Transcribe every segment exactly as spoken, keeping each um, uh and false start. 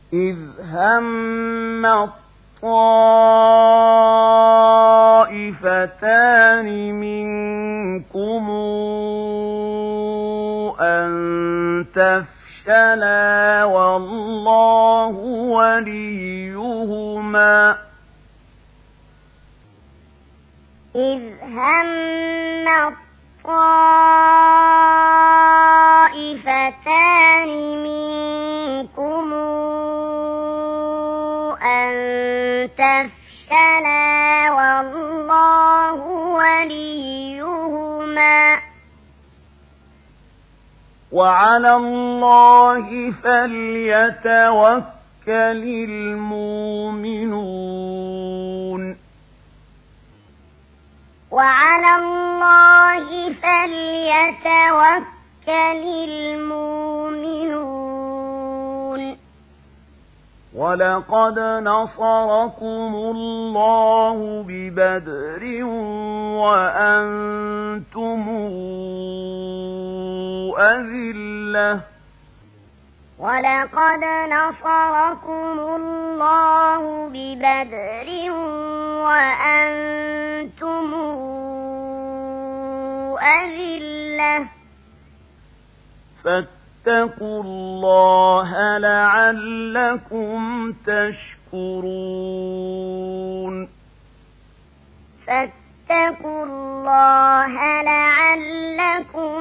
إذ هم الطائفتان منكم أن تفشلا والله وليهما إذ هم الطائفتان منكم أن تفشلا والله وليهما وعلى الله فليتوكل المؤمنون وعلى الله فليتوكل المؤمنون ولقد نصركم الله ببدر وأنتم أذلة ولقد نصركم الله ببدر وأنتم أذلة فاتقوا الله لعلكم تشكرون فاتقوا الله لعلكم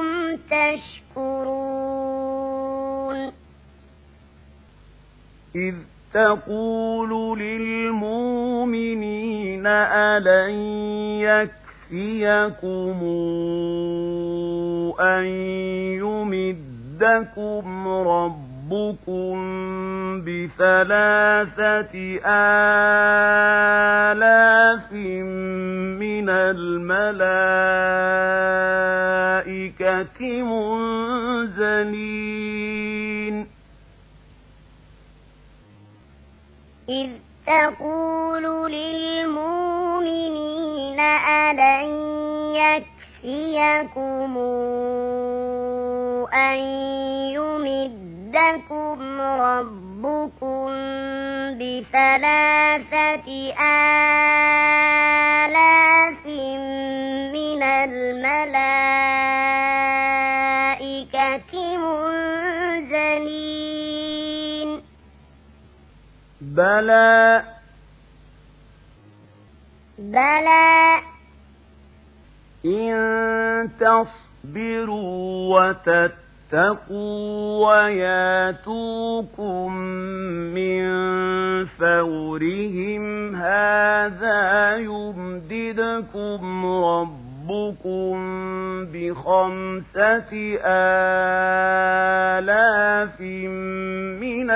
تشكرون إذ تقول للمؤمنين ألن يكفيكم أن يمدكم ربكم بثلاثة آلاف من الملائكة منزلين إذ تقول للمؤمنين ألن يكفيكم أن يمدكم ربكم بثلاثة آلاف من الملائكة منزلين بلى بلى إن تصبروا وتتقوا وياتوكم من فورهم هذا يمددكم ربكم بخمسة آلاف من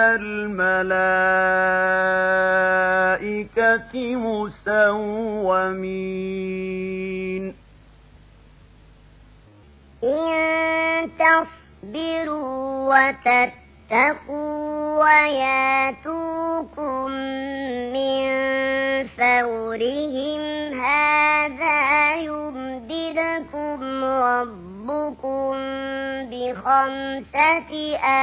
الملائكة مسومين إن تصبروا وتتقوا وياتوكم من فورهم هذا يمددكم ربكم بخمسة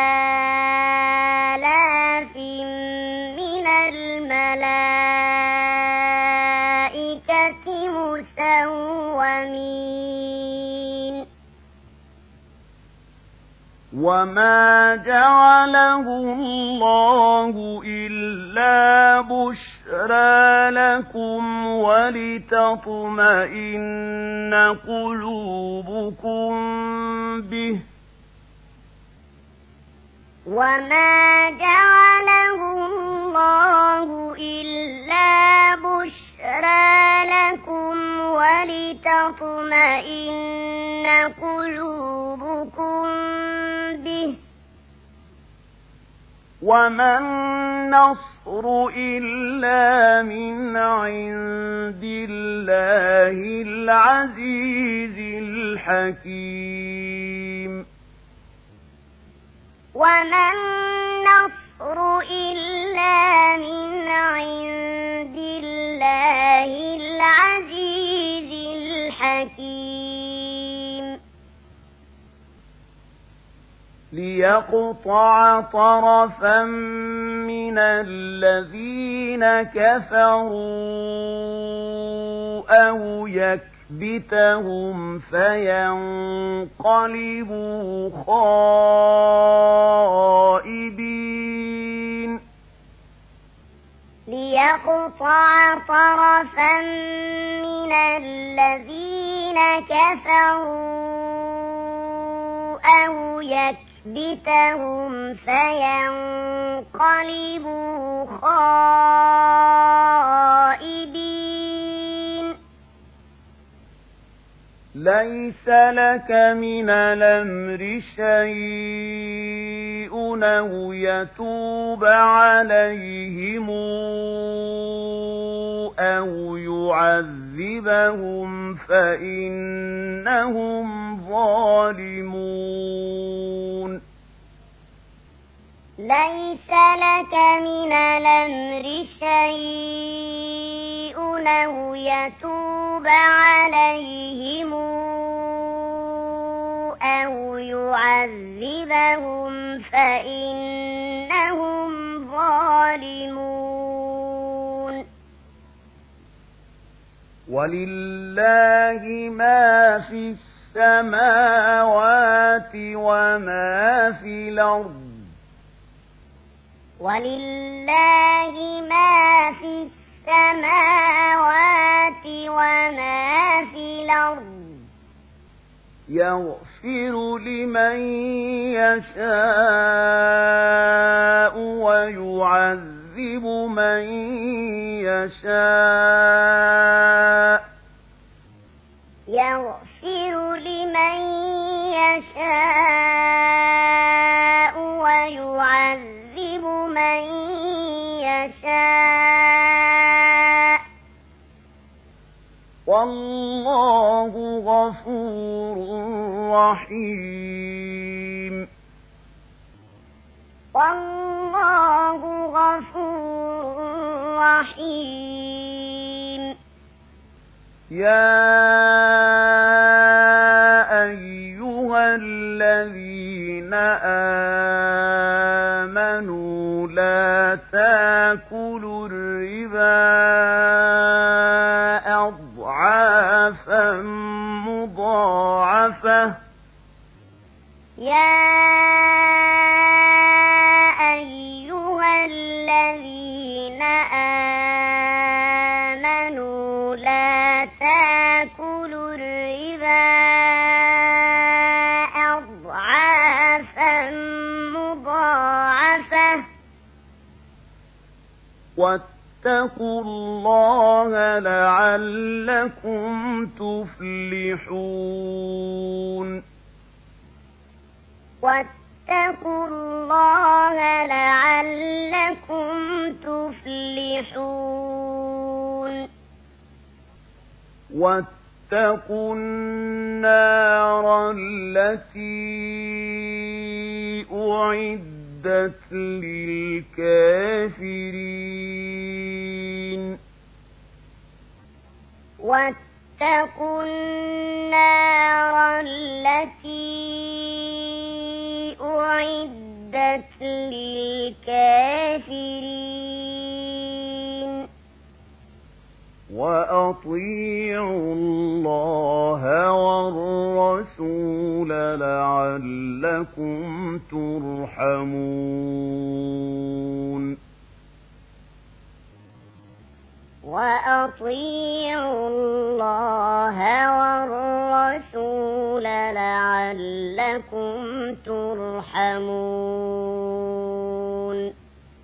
آلاف من الملائكة مسومين وما جعله الله إلا بشرى لكم ولتطمئن قلوبكم به وما جعله الله إلا بشرى لكم ولتطمئن قلوبكم به وما النصر إلا من عند الله العزيز الحكيم وما النصر إلا من عند الله العزيز الحكيم ليقطع طرفا من الذين كفروا أو يكبتهم فينقلبوا خائبين ليقطع طرفا من الذين كفروا أو يكبتهم فينقلبوا خائبين ليس لك من الأمر شيء أو يتوب عليهم أو يعذبهم فإنهم ظالمون ليس لك من الأمر شيء أو يتوب عليهم أو يعذبهم فإنهم ظالمون ولله ما في السماوات وما في الأرض ولله ما في السماوات وما في الأرض يغفر لمن يشاء ويعذب من يشاء يغفر لمن يشاء ويعذب من يشاء والله غفور رحيم والله غفور رحيم يا أيها الذين آمنوا لا تأكلوا الربا أضعافا مضاعفة يا أيها الذين آمنوا لا تأكلوا الربا أضعافا مضاعفة واتقوا الله لعلكم تفلحون واتقوا الله لعلكم تفلحون واتقوا النار التي أعدت للكافرين واتقوا النار التي أعدت للكافرين وأطيعوا الله والرسول لعلكم ترحمون وأطيعوا الله والرسول لعلكم ترحمون